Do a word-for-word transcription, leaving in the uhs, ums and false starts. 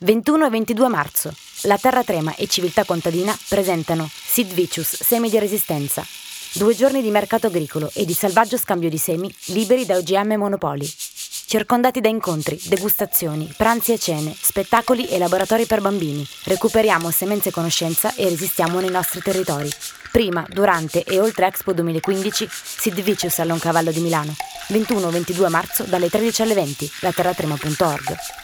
ventuno e ventidue marzo. La Terra Trema e Civiltà Contadina presentano Sid Vicious, Semi di Resistenza. Due giorni di mercato agricolo e di salvaggio scambio di semi liberi da O G M e monopoli. Circondati da incontri, degustazioni, pranzi e cene, spettacoli e laboratori per bambini, recuperiamo semenze e conoscenza e resistiamo nei nostri territori. Prima, durante e oltre Expo duemilaquindici, Sid Vicious a Loncavallo di Milano. ventuno e ventidue marzo dalle tredici alle venti, la terratrema punto org.